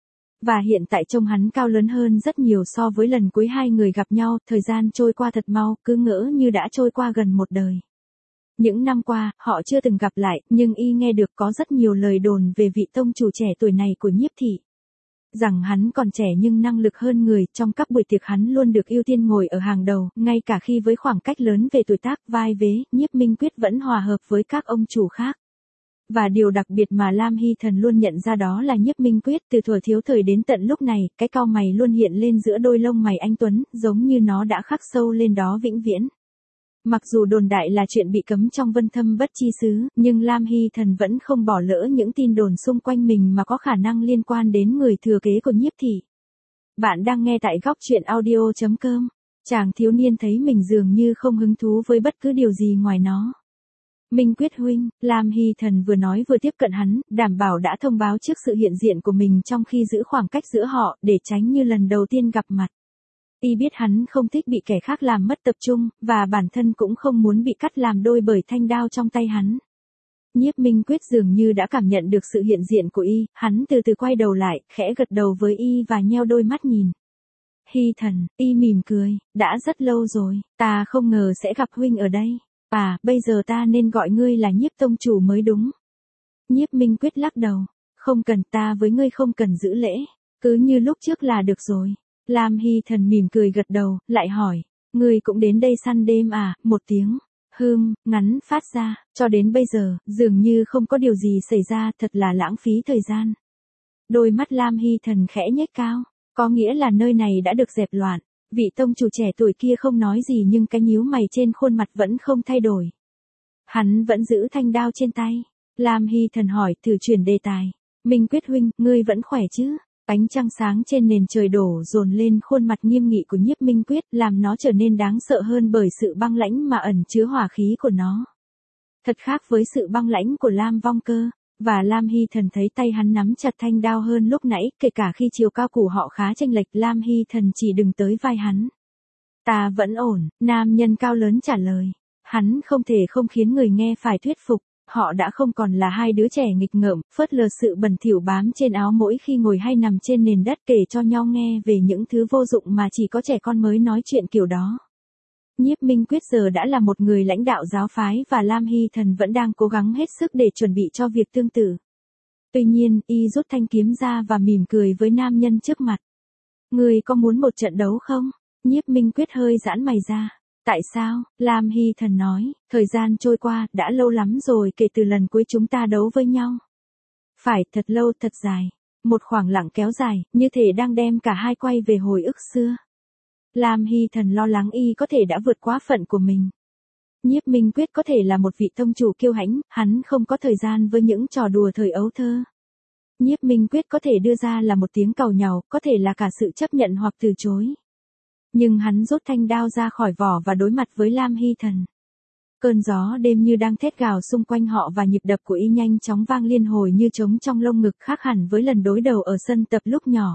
Speaker 1: Và hiện tại trông hắn cao lớn hơn rất nhiều so với lần cuối hai người gặp nhau, thời gian trôi qua thật mau, cứ ngỡ như đã trôi qua gần một đời. Những năm qua, họ chưa từng gặp lại, nhưng Y nghe được có rất nhiều lời đồn về vị tông chủ trẻ tuổi này của Nhiếp thị. Rằng hắn còn trẻ nhưng năng lực hơn người, trong các buổi tiệc hắn luôn được ưu tiên ngồi ở hàng đầu, ngay cả khi với khoảng cách lớn về tuổi tác, vai vế, Nhiếp Minh Quyết vẫn hòa hợp với các ông chủ khác. Và điều đặc biệt mà Lam Hy Thần luôn nhận ra đó là Nhiếp Minh Quyết từ thuở thiếu thời đến tận lúc này, cái cau mày luôn hiện lên giữa đôi lông mày anh tuấn, giống như nó đã khắc sâu lên đó vĩnh viễn. Mặc dù đồn đại là chuyện bị cấm trong Vân Thâm Bất Chi Xứ, nhưng Lam Hy Thần vẫn không bỏ lỡ những tin đồn xung quanh mình mà có khả năng liên quan đến người thừa kế của Nhiếp thị. Bạn đang nghe tại góc truyện audio chấm com. Chàng thiếu niên thấy mình dường như không hứng thú với bất cứ điều gì ngoài nó. Minh Quyết huynh, Lam Hy Thần vừa nói vừa tiếp cận hắn, đảm bảo đã thông báo trước sự hiện diện của mình trong khi giữ khoảng cách giữa họ, để tránh như lần đầu tiên gặp mặt. Y biết hắn không thích bị kẻ khác làm mất tập trung, và bản thân cũng không muốn bị cắt làm đôi bởi thanh đao trong tay hắn. Nhiếp Minh Quyết dường như đã cảm nhận được sự hiện diện của Y, hắn từ từ quay đầu lại, khẽ gật đầu với Y và nheo đôi mắt nhìn. Hy Thần, Y mỉm cười, đã rất lâu rồi, ta không ngờ sẽ gặp huynh ở đây. À, bây giờ ta nên gọi ngươi là Nhiếp tông chủ mới đúng. Nhiếp Minh Quyết lắc đầu, không cần, ta với ngươi không cần giữ lễ, cứ như lúc trước là được rồi. Lam Hy Thần mỉm cười gật đầu, lại hỏi, ngươi cũng đến đây săn đêm à, một tiếng, hương, ngắn phát ra, cho đến bây giờ, dường như không có điều gì xảy ra, thật là lãng phí thời gian. Đôi mắt Lam Hy Thần khẽ nhếch cao, có nghĩa là nơi này đã được dẹp loạn. Vị tông chủ trẻ tuổi kia không nói gì nhưng cái nhíu mày trên khuôn mặt vẫn không thay đổi. Hắn vẫn giữ thanh đao trên tay. Lam Hy Thần hỏi, thử chuyển đề tài. Minh Quyết huynh, ngươi vẫn khỏe chứ? Ánh trăng sáng trên nền trời đổ dồn lên khuôn mặt nghiêm nghị của Nhiếp Minh Quyết, làm nó trở nên đáng sợ hơn bởi sự băng lãnh mà ẩn chứa hỏa khí của nó. Thật khác với sự băng lãnh của Lam Vong Cơ. Và Lam Hy Thần thấy tay hắn nắm chặt thanh đao hơn lúc nãy, kể cả khi chiều cao của họ khá chênh lệch, Lam Hy Thần chỉ đừng tới vai hắn. Ta vẫn ổn, nam nhân cao lớn trả lời. Hắn không thể không khiến người nghe phải thuyết phục. Họ đã không còn là hai đứa trẻ nghịch ngợm, phớt lờ sự bẩn thỉu bám trên áo mỗi khi ngồi hay nằm trên nền đất kể cho nhau nghe về những thứ vô dụng mà chỉ có trẻ con mới nói chuyện kiểu đó. Nhiếp Minh Quyết giờ đã là một người lãnh đạo giáo phái và Lam Hy Thần vẫn đang cố gắng hết sức để chuẩn bị cho việc tương tự. Tuy nhiên, Y rút thanh kiếm ra và mỉm cười với nam nhân trước mặt. Người có muốn một trận đấu không? Nhiếp Minh Quyết hơi giãn mày ra. Tại sao? Lam Hy Thần nói, thời gian trôi qua, đã lâu lắm rồi kể từ lần cuối chúng ta đấu với nhau. Phải, thật lâu, thật dài. Một khoảng lặng kéo dài, như thể đang đem cả hai quay về hồi ức xưa. Lam Hy Thần lo lắng Y có thể đã vượt quá phận của mình. Nhiếp Minh Quyết có thể là một vị tông chủ kiêu hãnh, hắn không có thời gian với những trò đùa thời ấu thơ. Nhiếp Minh Quyết có thể đưa ra là một tiếng cầu nhàu, có thể là cả sự chấp nhận hoặc từ chối. Nhưng hắn rút thanh đao ra khỏi vỏ và đối mặt với Lam Hy Thần. Cơn gió đêm như đang thét gào xung quanh họ và nhịp đập của Y nhanh chóng vang liên hồi như trống trong lông ngực, khác hẳn với lần đối đầu ở sân tập lúc nhỏ.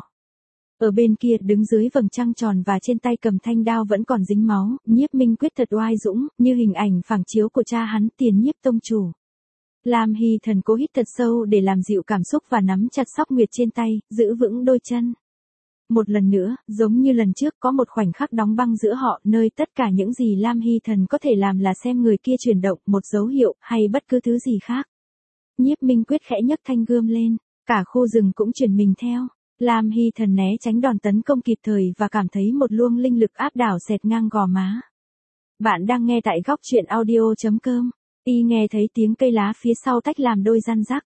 Speaker 1: Ở bên kia, đứng dưới vầng trăng tròn và trên tay cầm thanh đao vẫn còn dính máu, Nhiếp Minh Quyết thật oai dũng, như hình ảnh phẳng chiếu của cha hắn, Tiền Nhiếp tông chủ. Lam Hy Thần cố hít thật sâu để làm dịu cảm xúc và nắm chặt sóc nguyệt trên tay, giữ vững đôi chân. Một lần nữa, giống như lần trước, có một khoảnh khắc đóng băng giữa họ, nơi tất cả những gì Lam Hy Thần có thể làm là xem người kia chuyển động, một dấu hiệu, hay bất cứ thứ gì khác. Nhiếp Minh Quyết khẽ nhấc thanh gươm lên, cả khu rừng cũng chuyển mình theo. Lam Hy Thần né tránh đòn tấn công kịp thời và cảm thấy một luồng linh lực áp đảo xẹt ngang gò má. Bạn đang nghe tại góc chuyện audio chấm com. Y nghe thấy tiếng cây lá phía sau tách làm đôi răn rắc.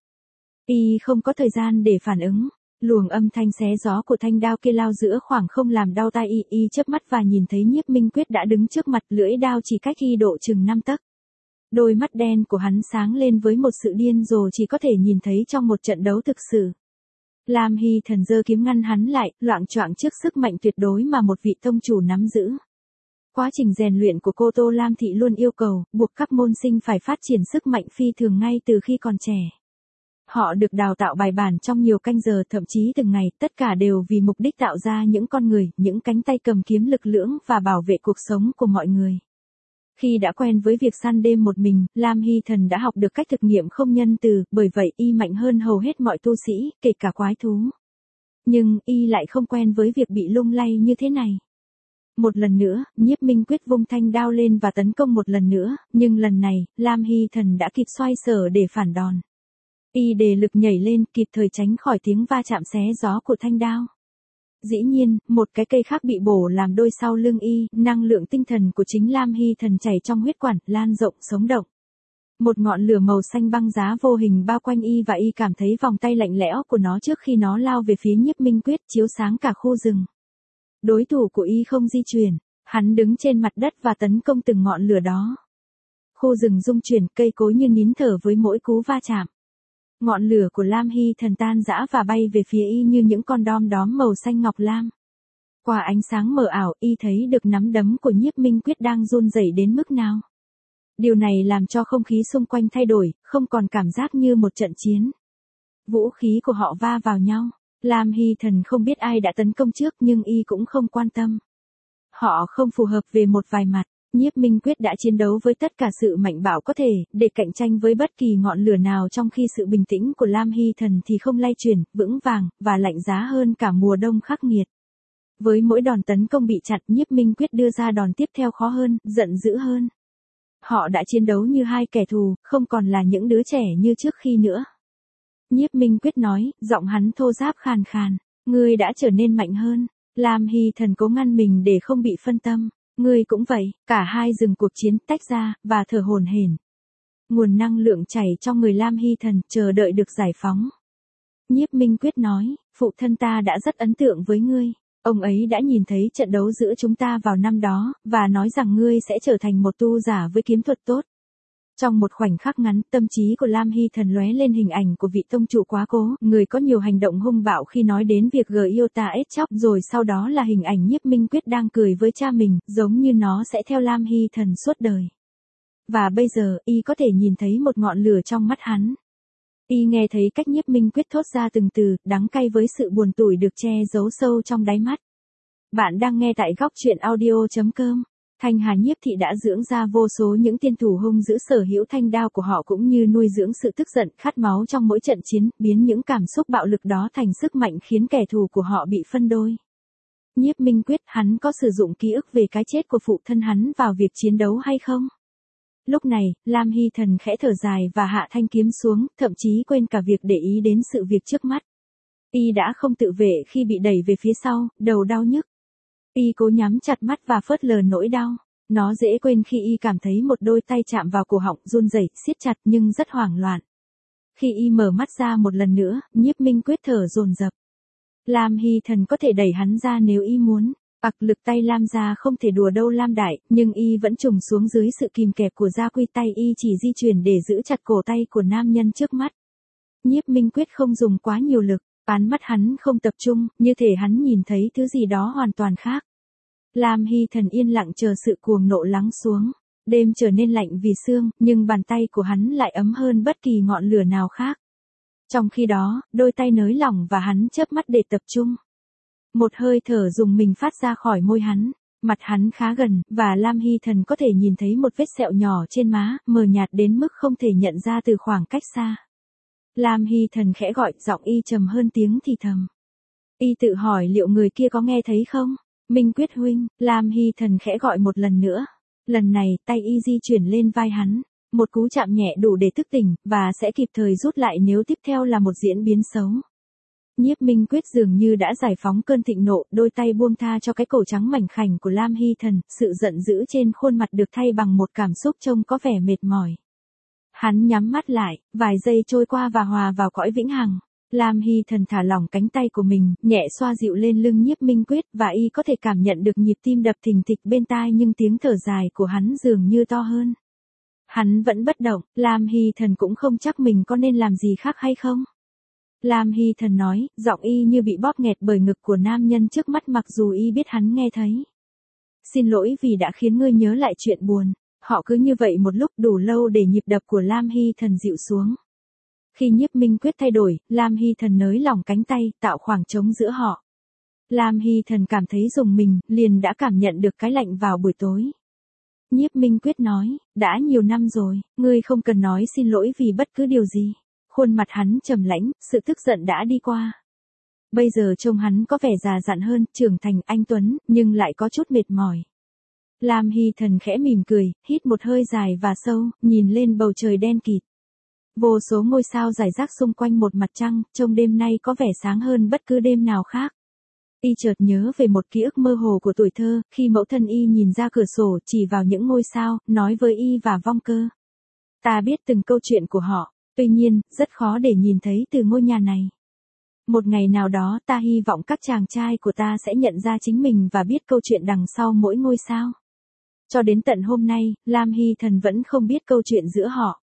Speaker 1: Y không có thời gian để phản ứng. Luồng âm thanh xé gió của thanh đao kia lao giữa khoảng không làm đau tai y. Y chớp mắt và nhìn thấy Nhiếp Minh Quyết đã đứng trước mặt, lưỡi đao chỉ cách y độ chừng năm tấc. Đôi mắt đen của hắn sáng lên với một sự điên rồ chỉ có thể nhìn thấy trong một trận đấu thực sự. Lam Hy Thần giơ kiếm ngăn hắn lại, loạng choạng trước sức mạnh tuyệt đối mà một vị tông chủ nắm giữ. Quá trình rèn luyện của cô Tô Lam Thị luôn yêu cầu, buộc các môn sinh phải phát triển sức mạnh phi thường ngay từ khi còn trẻ. Họ được đào tạo bài bản trong nhiều canh giờ, thậm chí từng ngày, tất cả đều vì mục đích tạo ra những con người, những cánh tay cầm kiếm lực lưỡng và bảo vệ cuộc sống của mọi người. Khi đã quen với việc săn đêm một mình, Lam Hy Thần đã học được cách thực nghiệm không nhân từ, bởi vậy y mạnh hơn hầu hết mọi tu sĩ, kể cả quái thú. Nhưng y lại không quen với việc bị lung lay như thế này. Một lần nữa, Nhiếp Minh Quyết vung thanh đao lên và tấn công một lần nữa, nhưng lần này, Lam Hy Thần đã kịp xoay sở để phản đòn. Y đề lực nhảy lên, kịp thời tránh khỏi tiếng va chạm xé gió của thanh đao. Dĩ nhiên, một cái cây khác bị bổ làm đôi sau lưng y, năng lượng tinh thần của chính Lam Hy Thần chảy trong huyết quản, lan rộng, sống động. Một ngọn lửa màu xanh băng giá vô hình bao quanh y và y cảm thấy vòng tay lạnh lẽo của nó trước khi nó lao về phía Nhiếp Minh Quyết, chiếu sáng cả khu rừng. Đối thủ của y không di chuyển, hắn đứng trên mặt đất và tấn công từng ngọn lửa đó. Khu rừng rung chuyển, cây cối như nín thở với mỗi cú va chạm. Ngọn lửa của Lam Hy Thần tan rã và bay về phía y như những con đom đóm màu xanh ngọc lam. Qua ánh sáng mờ ảo, y thấy được nắm đấm của Nhiếp Minh Quyết đang run rẩy đến mức nào. Điều này làm cho không khí xung quanh thay đổi, không còn cảm giác như một trận chiến. Vũ khí của họ va vào nhau. Lam Hy Thần không biết ai đã tấn công trước nhưng y cũng không quan tâm. Họ không phù hợp về một vài mặt. Nhiếp Minh Quyết đã chiến đấu với tất cả sự mạnh bạo có thể, để cạnh tranh với bất kỳ ngọn lửa nào, trong khi sự bình tĩnh của Lam Hy Thần thì không lay chuyển, vững vàng, và lạnh giá hơn cả mùa đông khắc nghiệt. Với mỗi đòn tấn công bị chặn, Nhiếp Minh Quyết đưa ra đòn tiếp theo khó hơn, giận dữ hơn. Họ đã chiến đấu như hai kẻ thù, không còn là những đứa trẻ như trước khi nữa. Nhiếp Minh Quyết nói, giọng hắn thô ráp khàn khàn, ngươi đã trở nên mạnh hơn. Lam Hy Thần cố ngăn mình để không bị phân tâm. Ngươi cũng vậy. Cả hai dừng cuộc chiến, tách ra, và thở hổn hển. Nguồn năng lượng chảy trong người Lam Hy Thần, chờ đợi được giải phóng. Nhiếp Minh Quyết nói, phụ thân ta đã rất ấn tượng với ngươi. Ông ấy đã nhìn thấy trận đấu giữa chúng ta vào năm đó, và nói rằng ngươi sẽ trở thành một tu giả với kiếm thuật tốt. Trong một khoảnh khắc ngắn, tâm trí của Lam Hy Thần lóe lên hình ảnh của vị tông trụ quá cố, người có nhiều hành động hung bạo khi nói đến việc gờ yêu ta ết chóc, rồi sau đó là hình ảnh Nhiếp Minh Quyết đang cười với cha mình, giống như nó sẽ theo Lam Hy Thần suốt đời. Và bây giờ, y có thể nhìn thấy một ngọn lửa trong mắt hắn. Y nghe thấy cách Nhiếp Minh Quyết thốt ra từng từ, đắng cay với sự buồn tủi được che giấu sâu trong đáy mắt. Bạn đang nghe tại góc chuyện audio chấm com. Thanh Hà Nhiếp Thị đã dưỡng ra vô số những tiên thủ hung dữ, sở hữu thanh đao của họ cũng như nuôi dưỡng sự tức giận, khát máu trong mỗi trận chiến, biến những cảm xúc bạo lực đó thành sức mạnh khiến kẻ thù của họ bị phân đôi. Nhiếp Minh Quyết, hắn có sử dụng ký ức về cái chết của phụ thân hắn vào việc chiến đấu hay không? Lúc này, Lam Hy Thần khẽ thở dài và hạ thanh kiếm xuống, thậm chí quên cả việc để ý đến sự việc trước mắt. Y đã không tự vệ khi bị đẩy về phía sau, đầu đau nhức. Y cố nhắm chặt mắt và phớt lờ nỗi đau. Nó dễ quên khi y cảm thấy một đôi tay chạm vào cổ họng, run rẩy, siết chặt nhưng rất hoảng loạn. Khi y mở mắt ra một lần nữa, Nhiếp Minh Quyết thở dồn dập. Lam Hy Thần có thể đẩy hắn ra nếu y muốn. Ặc lực tay Lam gia không thể đùa đâu Lam đại, nhưng y vẫn trùng xuống dưới sự kìm kẹp của gia quy, tay y chỉ di chuyển để giữ chặt cổ tay của nam nhân trước mắt. Nhiếp Minh Quyết không dùng quá nhiều lực. Ánh mắt hắn không tập trung, như thể hắn nhìn thấy thứ gì đó hoàn toàn khác. Lam Hy Thần yên lặng chờ sự cuồng nộ lắng xuống. Đêm trở nên lạnh vì sương, nhưng bàn tay của hắn lại ấm hơn bất kỳ ngọn lửa nào khác. Trong khi đó, đôi tay nới lỏng và hắn chớp mắt để tập trung. Một hơi thở rùng mình phát ra khỏi môi hắn. Mặt hắn khá gần, và Lam Hy Thần có thể nhìn thấy một vết sẹo nhỏ trên má, mờ nhạt đến mức không thể nhận ra từ khoảng cách xa. Lam Hy Thần khẽ gọi, giọng y trầm hơn tiếng thì thầm. Y tự hỏi liệu người kia có nghe thấy không? Minh Quyết huynh, Lam Hy Thần khẽ gọi một lần nữa. Lần này, tay y di chuyển lên vai hắn. Một cú chạm nhẹ đủ để thức tỉnh, và sẽ kịp thời rút lại nếu tiếp theo là một diễn biến xấu. Nhiếp Minh Quyết dường như đã giải phóng cơn thịnh nộ, đôi tay buông tha cho cái cổ trắng mảnh khảnh của Lam Hy Thần, sự giận dữ trên khuôn mặt được thay bằng một cảm xúc trông có vẻ mệt mỏi. Hắn nhắm mắt lại, vài giây trôi qua và hòa vào cõi vĩnh hằng. Lam Hy Thần thả lỏng cánh tay của mình, nhẹ xoa dịu lên lưng Nhiếp Minh Quyết, và y có thể cảm nhận được nhịp tim đập thình thịch bên tai, nhưng tiếng thở dài của hắn dường như to hơn. Hắn vẫn bất động, Lam Hy Thần cũng không chắc mình có nên làm gì khác hay không. Lam Hy Thần nói, giọng y như bị bóp nghẹt bởi ngực của nam nhân trước mắt, mặc dù y biết hắn nghe thấy. Xin lỗi vì đã khiến ngươi nhớ lại chuyện buồn. Họ cứ như vậy một lúc đủ lâu để nhịp đập của Lam Hy Thần dịu xuống. Khi Nhiếp Minh Quyết thay đổi, Lam Hy Thần nới lỏng cánh tay, tạo khoảng trống giữa họ. Lam Hy Thần cảm thấy rùng mình, liền đã cảm nhận được cái lạnh vào buổi tối. Nhiếp Minh Quyết nói, đã nhiều năm rồi, ngươi không cần nói xin lỗi vì bất cứ điều gì. Khuôn mặt hắn trầm lãnh, sự tức giận đã đi qua. Bây giờ trông hắn có vẻ già dặn hơn, trưởng thành, anh tuấn, nhưng lại có chút mệt mỏi. Lam Hy Thần khẽ mỉm cười, hít một hơi dài và sâu, nhìn lên bầu trời đen kịt. Vô số ngôi sao rải rác xung quanh một mặt trăng, trông đêm nay có vẻ sáng hơn bất cứ đêm nào khác. Y chợt nhớ về một ký ức mơ hồ của tuổi thơ, khi mẫu thân y nhìn ra cửa sổ, chỉ vào những ngôi sao, nói với y và Vong Cơ. Ta biết từng câu chuyện của họ, tuy nhiên, rất khó để nhìn thấy từ ngôi nhà này. Một ngày nào đó ta hy vọng các chàng trai của ta sẽ nhận ra chính mình và biết câu chuyện đằng sau mỗi ngôi sao. Cho đến tận hôm nay, Lam Hy Thần vẫn không biết câu chuyện giữa họ.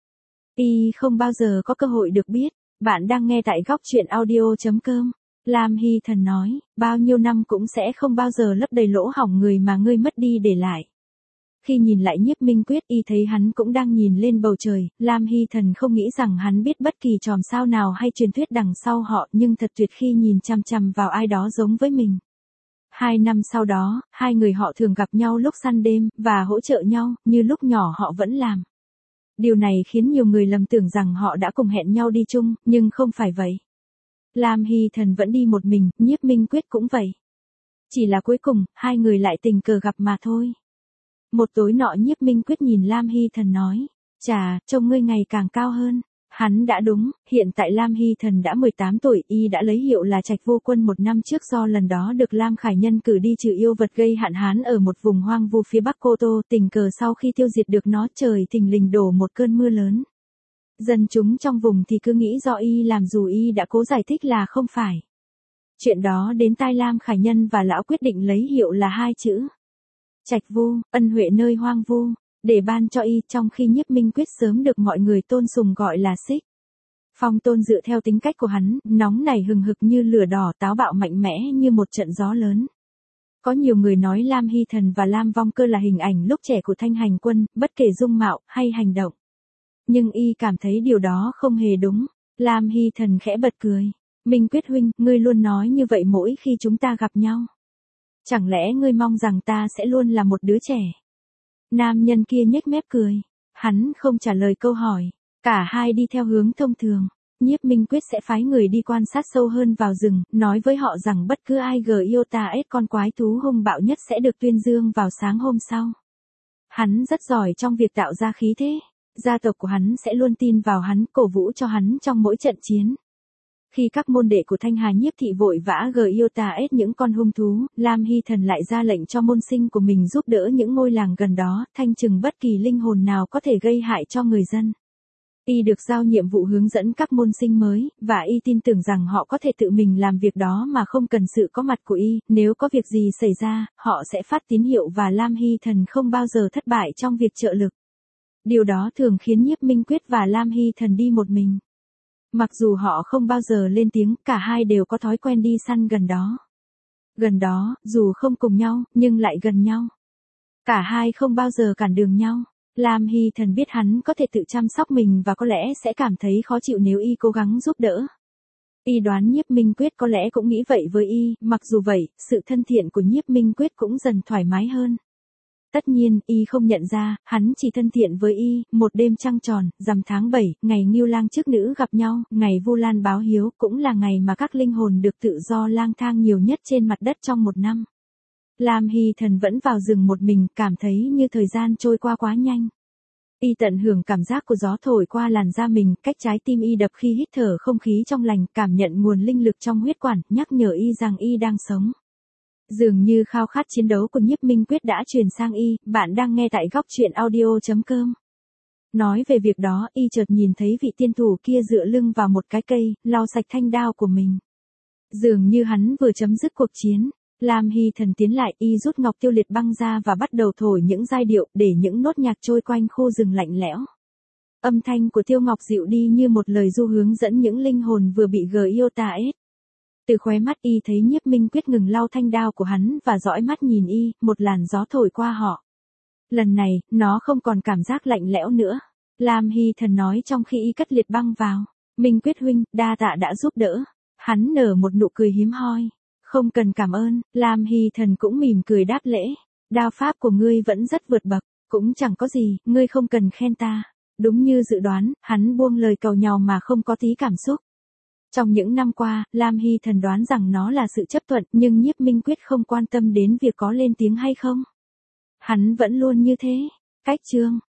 Speaker 1: Y không bao giờ có cơ hội được biết. Bạn đang nghe tại góc truyện audio chấm com. Lam Hy Thần nói, bao nhiêu năm cũng sẽ không bao giờ lấp đầy lỗ hổng người mà ngươi mất đi để lại. Khi nhìn lại Nhiếp Minh Quyết, y thấy hắn cũng đang nhìn lên bầu trời. Lam Hy Thần không nghĩ rằng hắn biết bất kỳ chòm sao nào hay truyền thuyết đằng sau họ, nhưng thật tuyệt khi nhìn chằm chằm vào ai đó giống với mình. Hai năm sau đó, hai người họ thường gặp nhau lúc săn đêm, và hỗ trợ nhau, như lúc nhỏ họ vẫn làm. Điều này khiến nhiều người lầm tưởng rằng họ đã cùng hẹn nhau đi chung, nhưng không phải vậy. Lam Hy Thần vẫn đi một mình, Nhiếp Minh Quyết cũng vậy. Chỉ là cuối cùng, hai người lại tình cờ gặp mà thôi. Một tối nọ Nhiếp Minh Quyết nhìn Lam Hy Thần nói, chà, trông ngươi ngày càng cao hơn. Hắn đã đúng, hiện tại Lam Hy Thần đã mười tám tuổi, y đã lấy hiệu là Trạch Vô Quân một năm trước do lần đó được Lam Khải Nhân cử đi trừ yêu vật gây hạn hán ở một vùng hoang vu phía Bắc Cô Tô, tình cờ sau khi tiêu diệt được nó trời thình lình đổ một cơn mưa lớn. Dân chúng trong vùng thì cứ nghĩ do y làm, dù y đã cố giải thích là không phải. Chuyện đó đến tai Lam Khải Nhân và lão quyết định lấy hiệu là hai chữ Trạch Vu, ân huệ nơi hoang vu, để ban cho y, trong khi Nhiếp Minh Quyết sớm được mọi người tôn sùng gọi là Xích Phong Tôn dựa theo tính cách của hắn, nóng nảy hừng hực như lửa đỏ, táo bạo mạnh mẽ như một trận gió lớn. Có nhiều người nói Lam Hy Thần và Lam Vong Cơ là hình ảnh lúc trẻ của Thanh Hành Quân, bất kể dung mạo hay hành động. Nhưng y cảm thấy điều đó không hề đúng. Lam Hy Thần khẽ bật cười. Minh Quyết huynh, ngươi luôn nói như vậy mỗi khi chúng ta gặp nhau. Chẳng lẽ ngươi mong rằng ta sẽ luôn là một đứa trẻ? Nam nhân kia nhếch mép cười. Hắn không trả lời câu hỏi. Cả hai đi theo hướng thông thường. Nhiếp Minh Quyết sẽ phái người đi quan sát sâu hơn vào rừng, nói với họ rằng bất cứ ai gờ yêu ta ết con quái thú hung bạo nhất sẽ được tuyên dương vào sáng hôm sau. Hắn rất giỏi trong việc tạo ra khí thế. Gia tộc của hắn sẽ luôn tin vào hắn, cổ vũ cho hắn trong mỗi trận chiến. Khi các môn đệ của Thanh Hà Nhiếp thị vội vã gờ yêu ta ết những con hung thú, Lam Hy Thần lại ra lệnh cho môn sinh của mình giúp đỡ những ngôi làng gần đó, thanh trừng bất kỳ linh hồn nào có thể gây hại cho người dân. Y được giao nhiệm vụ hướng dẫn các môn sinh mới, và y tin tưởng rằng họ có thể tự mình làm việc đó mà không cần sự có mặt của y. Nếu có việc gì xảy ra, họ sẽ phát tín hiệu và Lam Hy Thần không bao giờ thất bại trong việc trợ lực. Điều đó thường khiến Nhiếp Minh Quyết và Lam Hy Thần đi một mình. Mặc dù họ không bao giờ lên tiếng, cả hai đều có thói quen đi săn gần đó. Gần đó, dù không cùng nhau, nhưng lại gần nhau. Cả hai không bao giờ cản đường nhau. Lam Hy Thần biết hắn có thể tự chăm sóc mình và có lẽ sẽ cảm thấy khó chịu nếu y cố gắng giúp đỡ. Y đoán Nhiếp Minh Quyết có lẽ cũng nghĩ vậy với y, mặc dù vậy, sự thân thiện của Nhiếp Minh Quyết cũng dần thoải mái hơn. Tất nhiên, y không nhận ra, hắn chỉ thân thiện với y. Một đêm trăng tròn, rằm tháng bảy, ngày Ngưu Lang trước nữ gặp nhau, ngày Vu Lan báo hiếu, cũng là ngày mà các linh hồn được tự do lang thang nhiều nhất trên mặt đất trong một năm. Lam Hy Thần vẫn vào rừng một mình, cảm thấy như thời gian trôi qua quá nhanh. Y tận hưởng cảm giác của gió thổi qua làn da mình, cách trái tim Y đập khi hít thở không khí trong lành, cảm nhận nguồn linh lực trong huyết quản, nhắc nhở Y rằng Y đang sống. Dường như khao khát chiến đấu của Nhiếp Minh Quyết đã truyền sang Y, bạn đang nghe tại góc truyện audio chấm com. Nói về việc đó, Y chợt nhìn thấy vị tiên thủ kia dựa lưng vào một cái cây, lau sạch thanh đao của mình. Dường như hắn vừa chấm dứt cuộc chiến. Lam Hy Thần tiến lại, Y rút ngọc tiêu liệt băng ra và bắt đầu thổi những giai điệu, để những nốt nhạc trôi quanh khu rừng lạnh lẽo. Âm thanh của Tiêu Ngọc dịu đi như một lời du hướng dẫn những linh hồn vừa bị Giota ết. Từ khóe mắt Y thấy Nhiếp Minh Quyết ngừng lau thanh đao của hắn và dõi mắt nhìn Y, một làn gió thổi qua họ. Lần này, nó không còn cảm giác lạnh lẽo nữa. Lam Hy Thần nói trong khi Y cất liệt băng vào. Minh Quyết huynh, đa tạ đã giúp đỡ. Hắn nở một nụ cười hiếm hoi. Không cần cảm ơn, Lam Hy Thần cũng mỉm cười đáp lễ. Đao pháp của ngươi vẫn rất vượt bậc, cũng chẳng có gì, ngươi không cần khen ta. Đúng như dự đoán, hắn buông lời cầu nhau mà không có tí cảm xúc. Trong những năm qua, Lam Hy Thần đoán rằng nó là sự chấp thuận, nhưng Nhiếp Minh Quyết không quan tâm đến việc có lên tiếng hay không. Hắn vẫn luôn như thế. Cách chương